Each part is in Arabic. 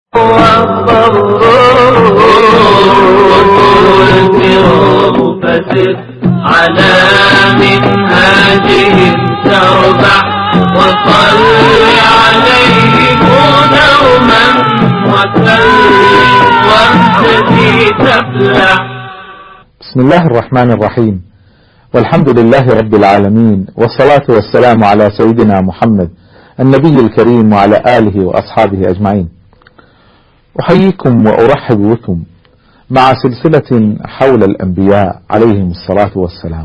فسر على منهاجهم تربح وصل عليهم دوما وسلم واهتدي تفلح. بسم الله الرحمن الرحيم، والحمد لله رب العالمين، والصلاة والسلام على سيدنا محمد النبي الكريم وعلى آله وأصحابه أجمعين. أحييكم وأرحب بكم مع سلسلة حول الأنبياء عليهم الصلاة والسلام.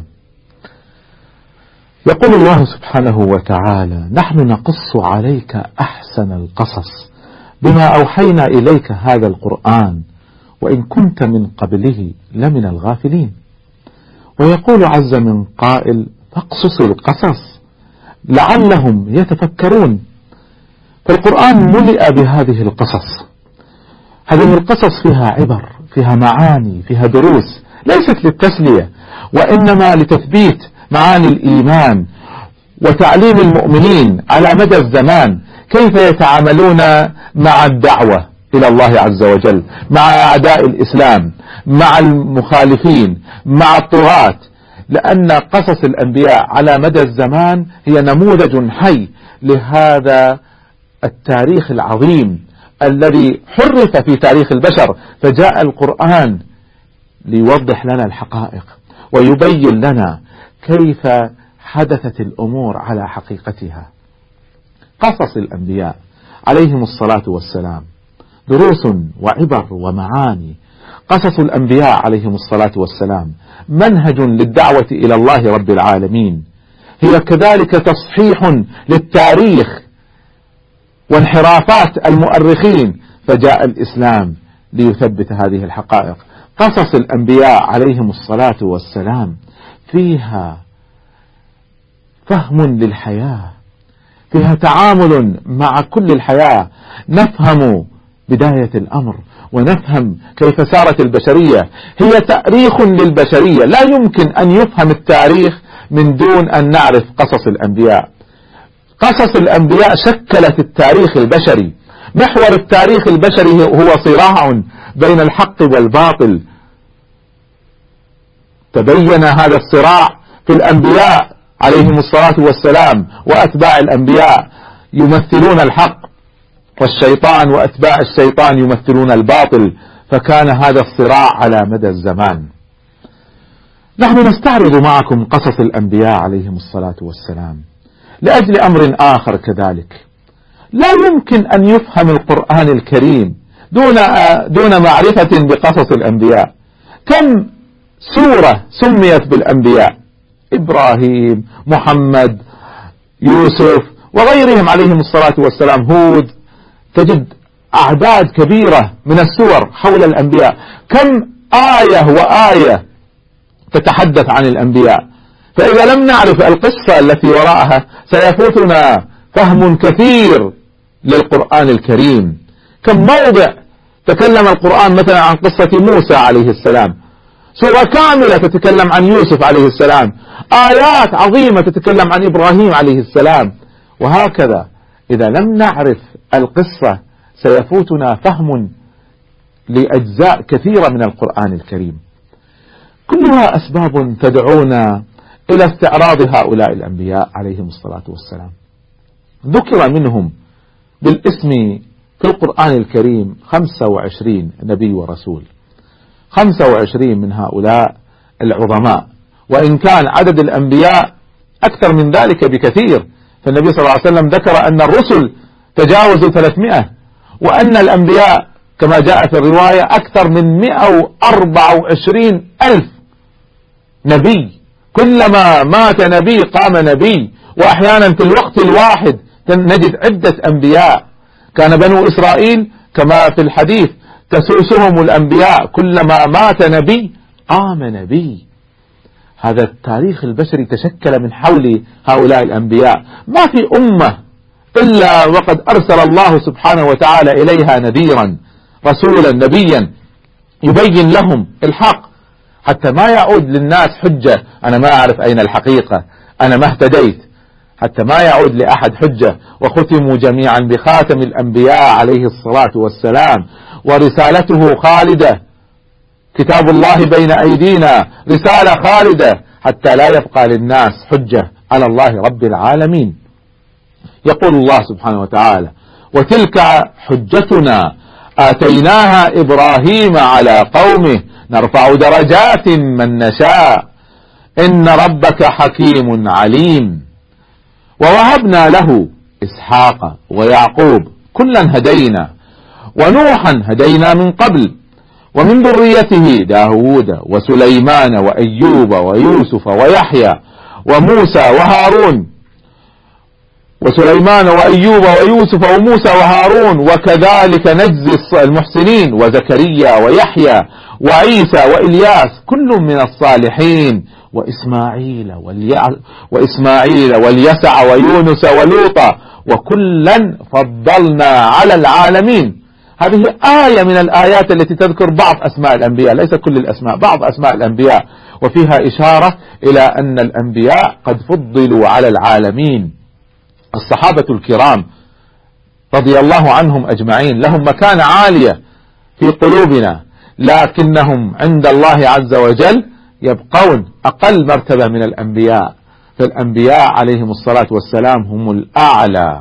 يقول الله سبحانه وتعالى: نحن نقص عليك أحسن القصص بما أوحينا إليك هذا القرآن وإن كنت من قبله لمن الغافلين. ويقول عز من قائل: فاقصص القصص لعلهم يتفكرون. فالقرآن ملئ بهذه القصص. هذه القصص فيها عبر، فيها معاني، فيها دروس، ليست للتسلية وإنما لتثبيت معاني الإيمان وتعليم المؤمنين على مدى الزمان كيف يتعاملون مع الدعوة إلى الله عز وجل، مع أعداء الإسلام، مع المخالفين، مع الطغاة. لأن قصص الأنبياء على مدى الزمان هي نموذج حي لهذا التاريخ العظيم الذي حرف في تاريخ البشر. فجاء القرآن ليوضح لنا الحقائق ويبين لنا كيف حدثت الأمور على حقيقتها. قصص الأنبياء عليهم الصلاة والسلام دروس وعبر ومعاني. قصص الأنبياء عليهم الصلاة والسلام منهج للدعوة إلى الله رب العالمين، هي كذلك تصحيح للتاريخ وانحرافات المؤرخين. فجاء الإسلام ليثبت هذه الحقائق. قصص الأنبياء عليهم الصلاة والسلام فيها فهم للحياة، فيها تعامل مع كل الحياة، نفهم بداية الأمر ونفهم كيف سارت البشرية. هي تاريخ للبشرية، لا يمكن أن يفهم التاريخ من دون أن نعرف قصص الأنبياء. قصص الأنبياء شكلت التاريخ البشري. محور التاريخ البشري هو صراع بين الحق والباطل. تبين هذا الصراع في الأنبياء عليهم الصلاة والسلام، وأتباع الأنبياء يمثلون الحق، والشيطان وأتباع الشيطان يمثلون الباطل. فكان هذا الصراع على مدى الزمان. نحن نستعرض معكم قصص الأنبياء عليهم الصلاة والسلام لأجل أمر آخر كذلك. لا يمكن أن يفهم القرآن الكريم دون معرفة بقصص الأنبياء. كم سورة سميت بالأنبياء؟ إبراهيم، محمد، يوسف وغيرهم عليهم الصلاة والسلام، هود. تجد أعداد كبيرة من السور حول الأنبياء. كم آية وآية تتحدث عن الأنبياء. فإذا لم نعرف القصة التي وراءها سيفوتنا فهم كثير للقرآن الكريم. كم موضع تكلم القرآن مثلا عن قصة موسى عليه السلام، سورة كاملة تتكلم عن يوسف عليه السلام، آيات عظيمة تتكلم عن إبراهيم عليه السلام، وهكذا. إذا لم نعرف القصة سيفوتنا فهم لأجزاء كثيرة من القرآن الكريم. كلها أسباب تدعونا إلى استعراض هؤلاء الأنبياء عليهم الصلاة والسلام. ذكر منهم بالاسم في القرآن الكريم 25 نبي ورسول، 25 من هؤلاء العظماء، وإن كان عدد الأنبياء أكثر من ذلك بكثير. فالنبي صلى الله عليه وسلم ذكر أن الرسل تجاوزوا 300، وأن الأنبياء كما جاء في الرواية أكثر من 124 ألف نبي. كلما مات نبي قام نبي، وأحيانا في الوقت الواحد نجد عدة أنبياء. كان بنو إسرائيل كما في الحديث تسوسهم الأنبياء، كلما مات نبي قام نبي. هذا التاريخ البشري تشكل من حول هؤلاء الأنبياء. ما في أمة إلا وقد أرسل الله سبحانه وتعالى إليها نذيرا، رسولا، نبيا يبين لهم الحق، حتى ما يعود للناس حجة: أنا ما أعرف أين الحقيقة، أنا ما اهتديت. حتى ما يعود لأحد حجة، وختموا جميعا بخاتم الأنبياء عليه الصلاة والسلام، ورسالته خالدة، كتاب الله بين أيدينا، رسالة خالدة حتى لا يبقى للناس حجة على الله رب العالمين. يقول الله سبحانه وتعالى: وتلك حجتنا آتيناها إبراهيم على قومه نرفع درجات من نشاء إن ربك حكيم عليم. ووهبنا له إسحاق ويعقوب كلا هدينا، ونوحا هدينا من قبل، ومن ذريته داود وسليمان وأيوب ويوسف ويحيى وموسى وهارون، وسليمان وأيوب ويوسف وموسى وهارون، وكذلك نجزي المحسنين، وزكريا ويحيى وعيسى وإلياس كل من الصالحين، وإسماعيل واليسع ويونس ولوطا وكلا فضلنا على العالمين. هذه آية من الآيات التي تذكر بعض أسماء الأنبياء، ليس كل الأسماء، بعض أسماء الأنبياء، وفيها إشارة إلى أن الأنبياء قد فضلوا على العالمين. الصحابة الكرام رضي الله عنهم أجمعين لهم مكانة عالية في قلوبنا، لكنهم عند الله عز وجل يبقون أقل مرتبة من الأنبياء، فالأنبياء عليهم الصلاة والسلام هم الأعلى.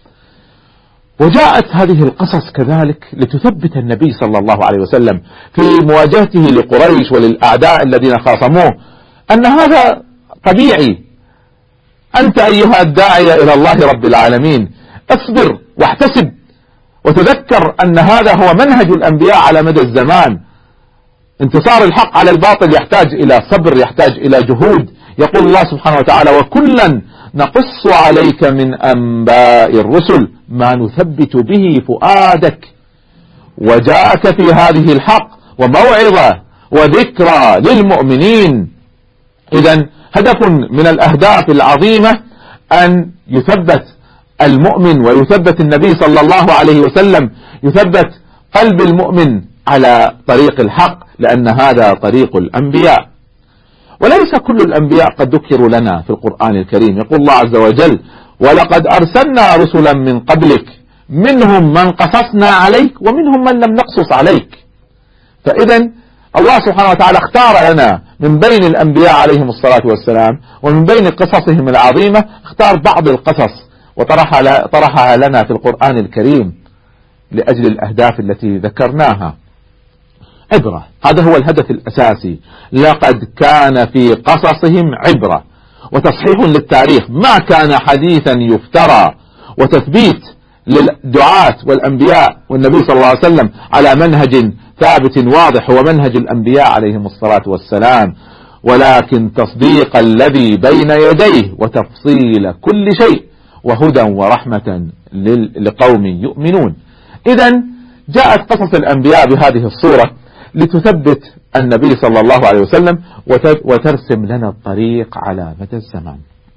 وجاءت هذه القصص كذلك لتثبت النبي صلى الله عليه وسلم في مواجهته لقريش وللأعداء الذين خاصموه أن هذا طبيعي. أنت أيها الداعية إلى الله رب العالمين اصبر واحتسب، وتذكر أن هذا هو منهج الأنبياء على مدى الزمان. انتصار الحق على الباطل يحتاج إلى صبر، يحتاج إلى جهود. يقول الله سبحانه وتعالى: وكلا نقص عليك من أنباء الرسل ما نثبت به فؤادك وجاءك في هذه الحق وموعظة وذكرى للمؤمنين. إذن هدف من الأهداف العظيمة أن يثبت المؤمن ويثبت النبي صلى الله عليه وسلم، يثبت قلب المؤمن على طريق الحق، لأن هذا طريق الأنبياء. وليس كل الأنبياء قد ذكروا لنا في القرآن الكريم. يقول الله عز وجل: ولقد أرسلنا رسلا من قبلك منهم من قصصنا عليك ومنهم من لم نقصص عليك. فإذا الله سبحانه وتعالى اختار لنا من بين الأنبياء عليهم الصلاة والسلام ومن بين قصصهم العظيمة، اختار بعض القصص وطرحها لنا في القرآن الكريم لأجل الأهداف التي ذكرناها. عبرة، هذا هو الهدف الأساسي. لقد كان في قصصهم عبرة وتصحيح للتاريخ، ما كان حديثا يفترى، وتثبيت للدعاة والأنبياء والنبي صلى الله عليه وسلم على منهج ثابت واضح هو منهج الأنبياء عليهم الصلاة والسلام، ولكن تصديق الذي بين يديه وتفصيل كل شيء وهدى ورحمة لقوم يؤمنون. إذن جاءت قصص الأنبياء بهذه الصورة لتثبت النبي صلى الله عليه وسلم وترسم لنا الطريق على مدى الزمان.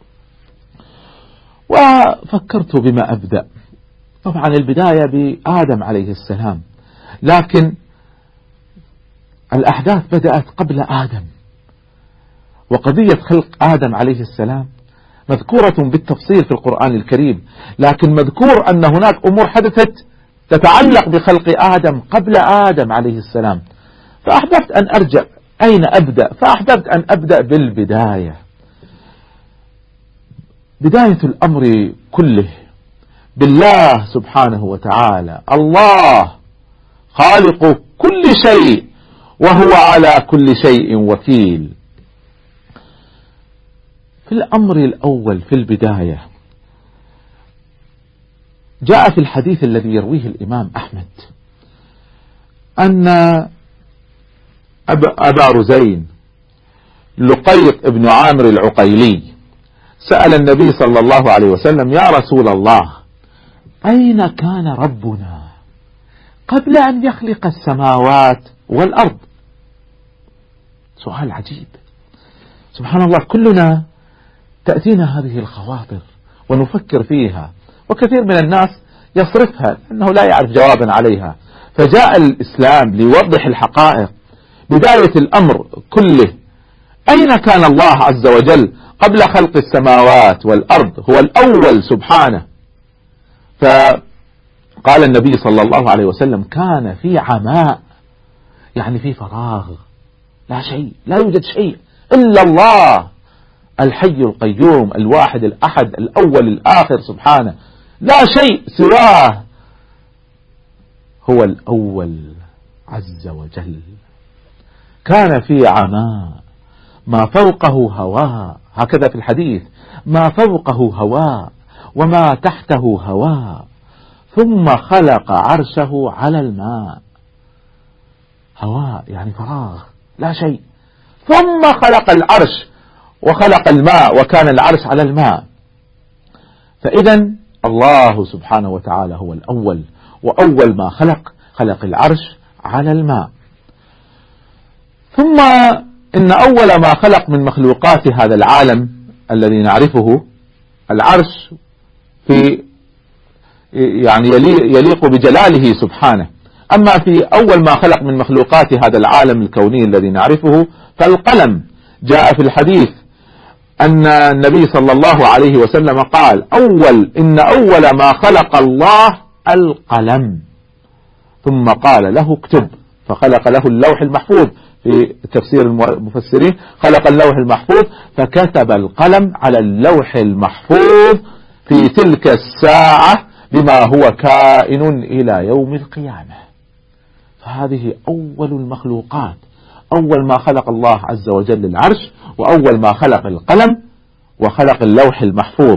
وفكرت بما أبدأ. طبعا البداية بآدم عليه السلام، لكن الأحداث بدأت قبل آدم، وقضية خلق آدم عليه السلام مذكورة بالتفصيل في القرآن الكريم، لكن مذكور أن هناك أمور حدثت تتعلق بخلق آدم قبل آدم عليه السلام. فأحببت أن أرجع أين أبدأ، فأحببت أن أبدأ بالبداية. بداية الأمر كله بالله سبحانه وتعالى، الله خالق كل شيء وهو على كل شيء وكيل. في الأمر الأول في البداية جاء في الحديث الذي يرويه الإمام أحمد أن أبا رزين لقيط ابن عامر العقيلي سأل النبي صلى الله عليه وسلم: يا رسول الله، أين كان ربنا قبل أن يخلق السماوات والأرض؟ سؤال عجيب. سبحان الله، كلنا تأتينا هذه الخواطر ونفكر فيها، وكثير من الناس يصرفها لأنه لا يعرف جوابا عليها. فجاء الإسلام ليوضح الحقائق. بداية الأمر كله أين كان الله عز وجل قبل خلق السماوات والأرض؟ هو الأول سبحانه. فقال النبي صلى الله عليه وسلم كان في عماء، يعني في فراغ، لا شيء، لا يوجد شيء إلا الله الحي القيوم الواحد الأحد الأول الآخر سبحانه، لا شيء سواه، هو الأول عز وجل. كان في عماء ما فوقه هواء، هكذا في الحديث، ما فوقه هواء وما تحته هواء، ثم خلق عرشه على الماء. هواء يعني فراغ، لا شيء، ثم خلق العرش وخلق الماء وكان العرش على الماء. فإذا الله سبحانه وتعالى هو الأول، وأول ما خلق العرش على الماء. ثم إن أول ما خلق من مخلوقات هذا العالم الذي نعرفه العرش، في يعني يليق بجلاله سبحانه. أما في أول ما خلق من مخلوقات هذا العالم الكوني الذي نعرفه فالقلم. جاء في الحديث أن النبي صلى الله عليه وسلم قال إن أول ما خلق الله القلم، ثم قال له اكتب، فخلق له اللوح المحفوظ. في تفسير المفسرين خلق اللوح المحفوظ فكتب القلم على اللوح المحفوظ في تلك الساعة بما هو كائن إلى يوم القيامة. فهذه أول المخلوقات، أول ما خلق الله عز وجل العرش، وأول ما خلق القلم وخلق اللوح المحفوظ،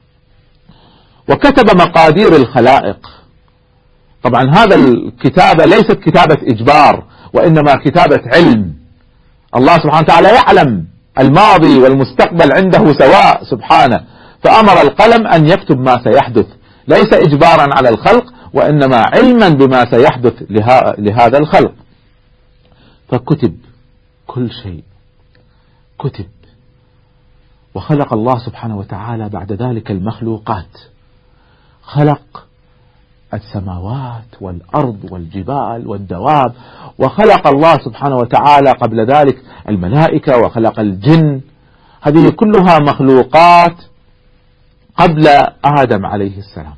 وكتب مقادير الخلائق. طبعا هذا الكتابة ليست كتابة إجبار، وإنما كتابة علم. الله سبحانه وتعالى يعلم الماضي والمستقبل عنده سواء سبحانه، فأمر القلم أن يكتب ما سيحدث، ليس إجبارا على الخلق، وإنما علما بما سيحدث لهذا الخلق. فكتب كل شيء، كتب. وخلق الله سبحانه وتعالى بعد ذلك المخلوقات، خلق السماوات والأرض والجبال والدواب، وخلق الله سبحانه وتعالى قبل ذلك الملائكة وخلق الجن. هذه كلها مخلوقات قبل آدم عليه السلام.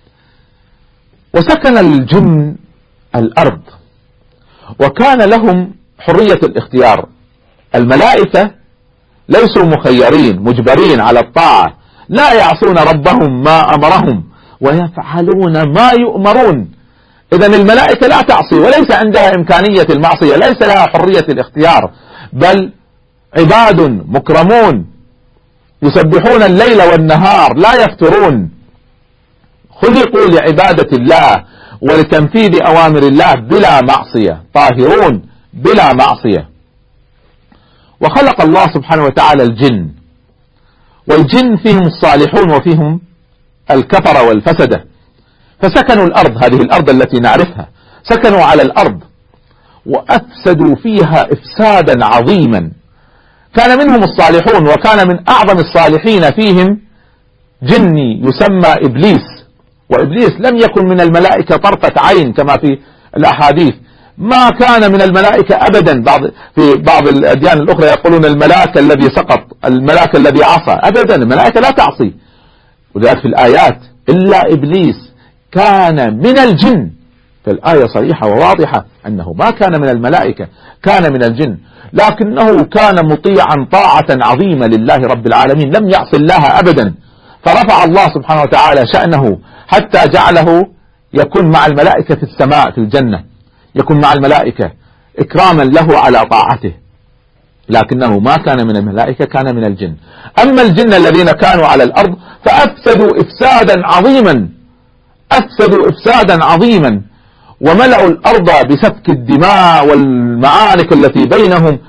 وسكن الجن الأرض وكان لهم حرية الاختيار. الملائكة ليسوا مخيرين مجبرين على الطاعة، لا يعصون ربهم ما أمرهم ويفعلون ما يؤمرون. إذن الملائكة لا تعصي وليس عندها إمكانية المعصية، ليس لها حرية الاختيار، بل عباد مكرمون يسبحون الليل والنهار لا يفترون، خلقوا لعبادة الله ولتنفيذ أوامر الله بلا معصية، طاهرون بلا معصية. وخلق الله سبحانه وتعالى الجن، والجن فيهم الصالحون وفيهم الكفر والفسدة، فسكنوا الأرض، هذه الأرض التي نعرفها، سكنوا على الأرض وأفسدوا فيها إفسادا عظيما. كان منهم الصالحون، وكان من أعظم الصالحين فيهم جني يسمى إبليس، وإبليس لم يكن من الملائكة طرفة عين كما في الأحاديث، ما كان من الملائكة أبدا. في بعض الأديان الأخرى يقولون الملاك الذي سقط، الملاك الذي عصى، أبدا الملائكة لا تعصي. ولذلك في الآيات إلا إبليس كان من الجن، فالآية صريحة وواضحة أنه ما كان من الملائكة، كان من الجن، لكنه كان مطيعا طاعة عظيمة لله رب العالمين، لم يعص الله أبدا. فرفع الله سبحانه وتعالى شأنه حتى جعله يكون مع الملائكة في السماء في الجنة، يكون مع الملائكة إكراما له على طاعته، لكنه ما كان من الملائكة، كان من الجن. أما الجن الذين كانوا على الأرض فأفسدوا إفسادا عظيما، أفسدوا إفسادا عظيما، وملأوا الأرض بسفك الدماء والمعارك التي بينهم،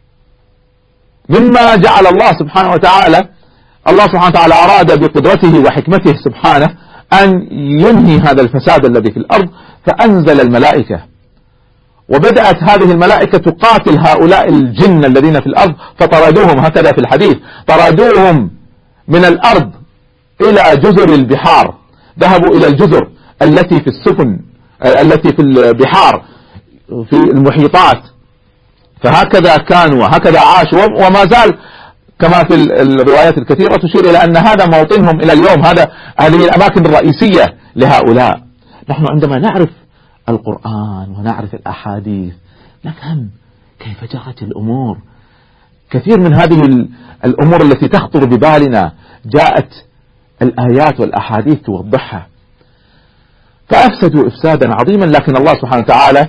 مما جعل الله سبحانه وتعالى، الله سبحانه وتعالى أراد بقدرته وحكمته سبحانه أن ينهي هذا الفساد الذي في الأرض، فأنزل الملائكة، وبدأت هذه الملائكة تقاتل هؤلاء الجن الذين في الأرض، فطردوهم، هكذا في الحديث، طردوهم من الأرض إلى جزر البحار، ذهبوا إلى الجزر التي في السفن، التي في البحار، في المحيطات، فهكذا كان وهكذا عاش وما زال، كما في الروايات الكثيرة تشير إلى أن هذا موطنهم إلى اليوم، هذه الأماكن الرئيسية لهؤلاء. نحن عندما نعرف القرآن ونعرف الأحاديث نفهم كيف جرت الأمور. كثير من هذه الأمور التي تخطر ببالنا جاءت الآيات والأحاديث توضحها. فأفسدوا إفسادا عظيما، لكن الله سبحانه وتعالى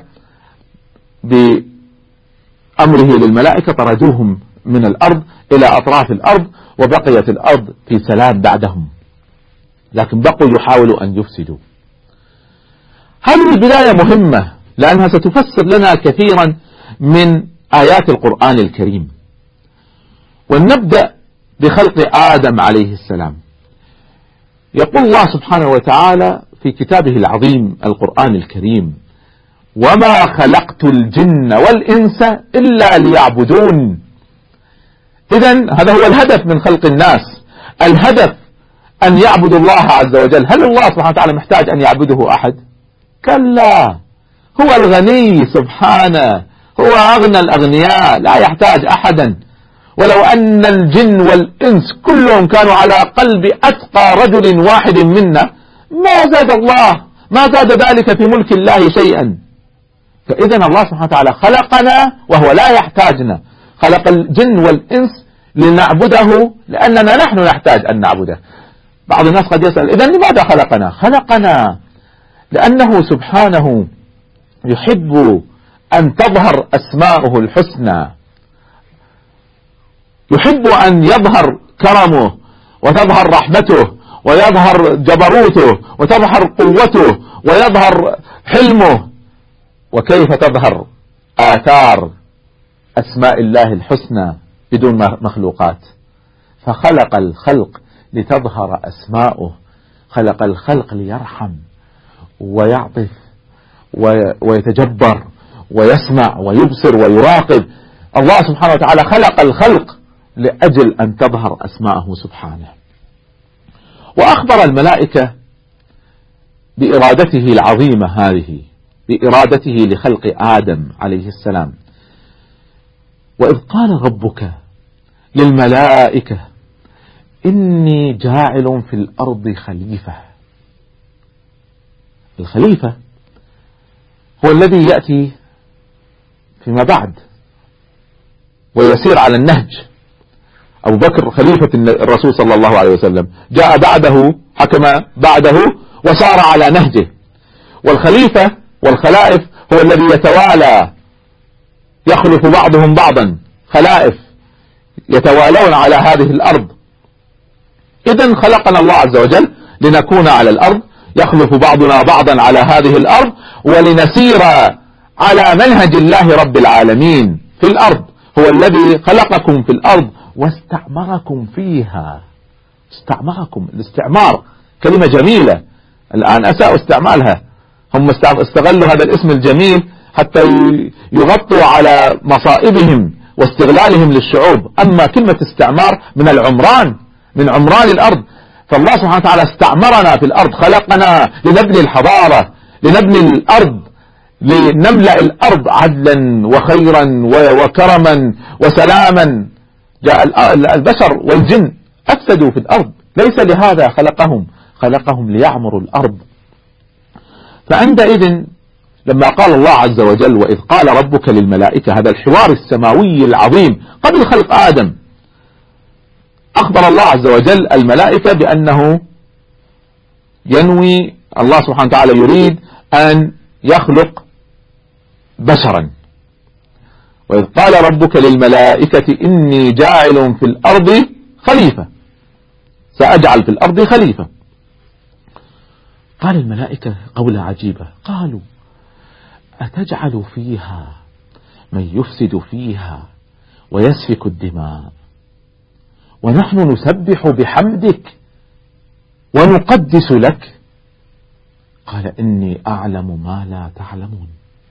بأمره للملائكة طردوهم من الأرض إلى أطراف الأرض، وبقيت الأرض في سلام بعدهم، لكن بقوا يحاولوا أن يفسدوا. هذه البداية مهمة لأنها ستفسر لنا كثيرا من آيات القرآن الكريم. ونبدأ بخلق آدم عليه السلام. يقول الله سبحانه وتعالى في كتابه العظيم القرآن الكريم: وما خلقت الجن والإنس إلا ليعبدون. إذن هذا هو الهدف من خلق الناس، الهدف أن يعبدوا الله عز وجل. هل الله سبحانه وتعالى محتاج أن يعبده أحد؟ كلا، هو الغني سبحانه، هو أغنى الأغنياء، لا يحتاج أحدا. ولو أن الجن والإنس كلهم كانوا على قلب أتقى رجل واحد منا ما زاد ذلك في ملك الله شيئا. فإذن الله سبحانه وتعالى خلقنا وهو لا يحتاجنا، خلق الجن والإنس لنعبده لأننا نحن نحتاج أن نعبده. بعض الناس قد يسأل: إذن لماذا خلقنا؟ خلقنا لأنه سبحانه يحب أن تظهر أسماؤه الحسنى، يحب أن يظهر كرمه وتظهر رحمته ويظهر جبروته وتظهر قوته ويظهر حلمه. وكيف تظهر آثار أسماء الله الحسنى بدون مخلوقات؟ فخلق الخلق لتظهر أسماؤه، خلق الخلق ليرحم ويعطف ويتجبر ويسمع ويبصر ويراقب. الله سبحانه وتعالى خلق الخلق لأجل أن تظهر أسماءه سبحانه. وأخبر الملائكة بإرادته العظيمة هذه، بإرادته لخلق آدم عليه السلام. وإذ قال ربك للملائكة إني جاعل في الأرض خليفة. الخليفة هو الذي يأتي فيما بعد ويسير على النهج. أبو بكر خليفة الرسول صلى الله عليه وسلم، جاء بعده، حكم بعده وسار على نهجه. والخليفة والخلائف هو الذي يتوالى، يخلف بعضهم بعضا، خلائف يتوالون على هذه الأرض. إذن خلقنا الله عز وجل لنكون على الأرض، يخلف بعضنا بعضا على هذه الأرض، ولنسير على منهج الله رب العالمين في الأرض. هو الذي خلقكم في الأرض واستعمركم فيها. استعمركم، الاستعمار كلمة جميلة الآن أساءوا استعمالها، هم استغلوا هذا الاسم الجميل حتى يغطوا على مصائبهم واستغلالهم للشعوب. أما كلمة استعمار من العمران، من عمران الأرض. فالله سبحانه وتعالى استعمرنا في الأرض، خلقنا لنبني الحضارة، لنبني الأرض، لنملأ الأرض عدلا وخيرا وكرما وسلاما. جاء البشر والجن أفسدوا في الأرض، ليس لهذا خلقهم ليعمروا الأرض. فعندئذ لما قال الله عز وجل وإذ قال ربك للملائكة، هذا الحوار السماوي العظيم قبل خلق آدم، أخبر الله عز وجل الملائكة بأنه ينوي، الله سبحانه وتعالى يريد أن يخلق بشرا. وإذ قال ربك للملائكة إني جاعل في الأرض خليفة، سأجعل في الأرض خليفة. قال الملائكة قولة عجيبة، قالوا أتجعل فيها من يفسد فيها ويسفك الدماء ونحن نسبح بحمدك ونقدس لك؟ قال إني أعلم ما لا تعلمون.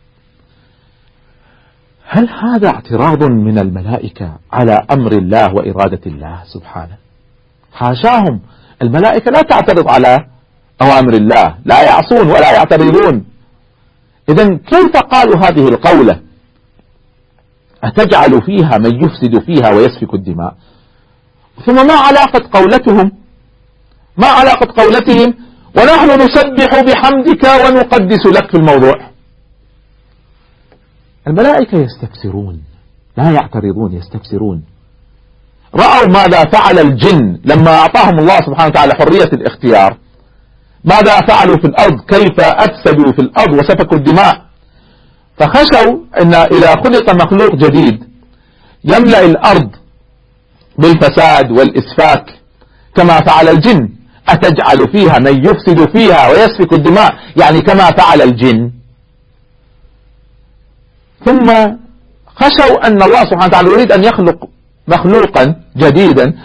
هل هذا اعتراض من الملائكة على أمر الله وإرادة الله سبحانه؟ حاشاهم، الملائكة لا تعترض على أوامر الله، لا يعصون ولا يعترضون. إذن كيف قالوا هذه القولة؟ أتجعل فيها من يفسد فيها ويسفك الدماء. ثم ما علاقة قولتهم ونحن نسبح بحمدك ونقدس لك في الموضوع؟ الملائكة يستفسرون، لا يعترضون، يستفسرون. رأوا ماذا فعل الجن لما أعطاهم الله سبحانه وتعالى حرية الاختيار، ماذا فعلوا في الأرض، كيف أفسدوا في الأرض وسفكوا الدماء. فخشوا أن إذا خلق مخلوق جديد يملأ الأرض بالفساد والإسفاك كما فعل الجن، أتجعل فيها من يفسد فيها ويسفك الدماء، يعني كما فعل الجن. ثم خشوا أن الله سبحانه وتعالى يريد أن يخلق مخلوقا جديدا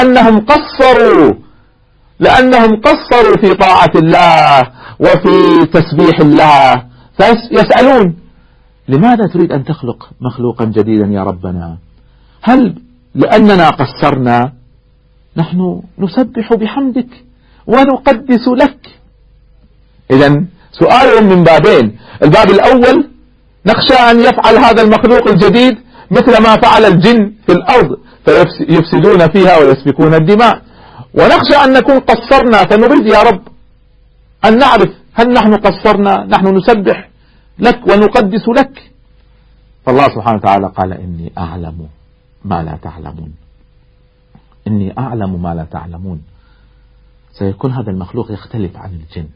لأنهم قصروا في طاعة الله وفي تسبيح الله، فيسألون لماذا تريد أن تخلق مخلوقا جديدا يا ربنا؟ هل لأننا قصرنا؟ نحن نسبح بحمدك ونقدس لك. إذن سؤالهم من بابين: الباب الأول نخشى أن يفعل هذا المخلوق الجديد مثل ما فعل الجن في الأرض فيفسدون فيها ويسفكون الدماء، ونخشى أن نكون قصرنا فنريد يا رب أن نعرف هل نحن قصرنا، نحن نسبح لك ونقدس لك. فالله سبحانه وتعالى قال: إني أعلم ما لا تعلمون، إني أعلم ما لا تعلمون. سيكون هذا المخلوق يختلف عن الجن،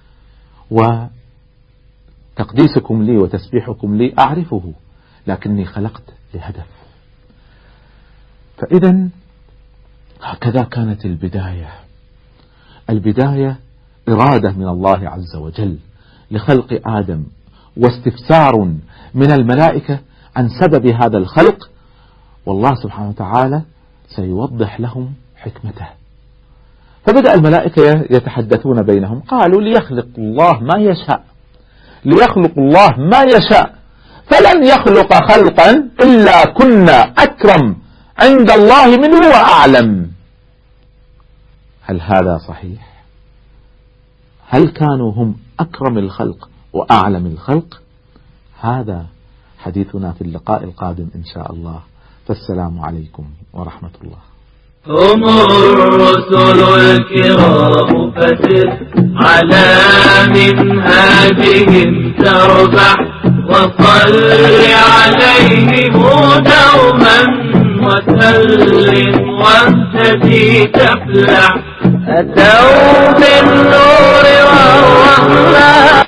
وتقديسكم لي وتسبيحكم لي أعرفه، لكني خلقت لهدف. فإذا هكذا كانت البداية إرادة من الله عز وجل لخلق آدم، واستفسار من الملائكة عن سبب هذا الخلق، والله سبحانه وتعالى سيوضح لهم حكمته. فبدأ الملائكة يتحدثون بينهم، قالوا: ليخلق الله ما يشاء، فلن يخلق خلقا إلا كنا أكرم عند الله منه وأعلم. هل هذا صحيح؟ هل كانوا هم أكرم الخلق وأعلم الخلق؟ هذا حديثنا في اللقاء القادم إن شاء الله. فالسلام عليكم ورحمة الله. هم الرسل الكرام فسر على منهاجهم تربح، وصل عليهم دوما وسلم واهتدي تفلح. أتوا بالنور والرحمة